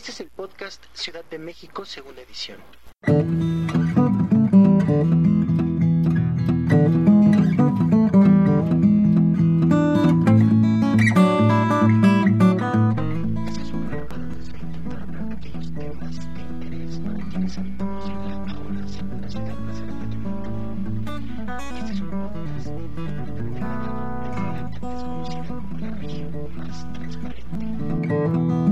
Este es el podcast Ciudad de México, segunda edición. Este es un programa donde se va a intentar hablar de aquellos temas de interés para quienes habitamos en la ahora segunda ciudad más grande del mundo. Este es un podcast completamente grabado desde la antes conocida como la región más transparente.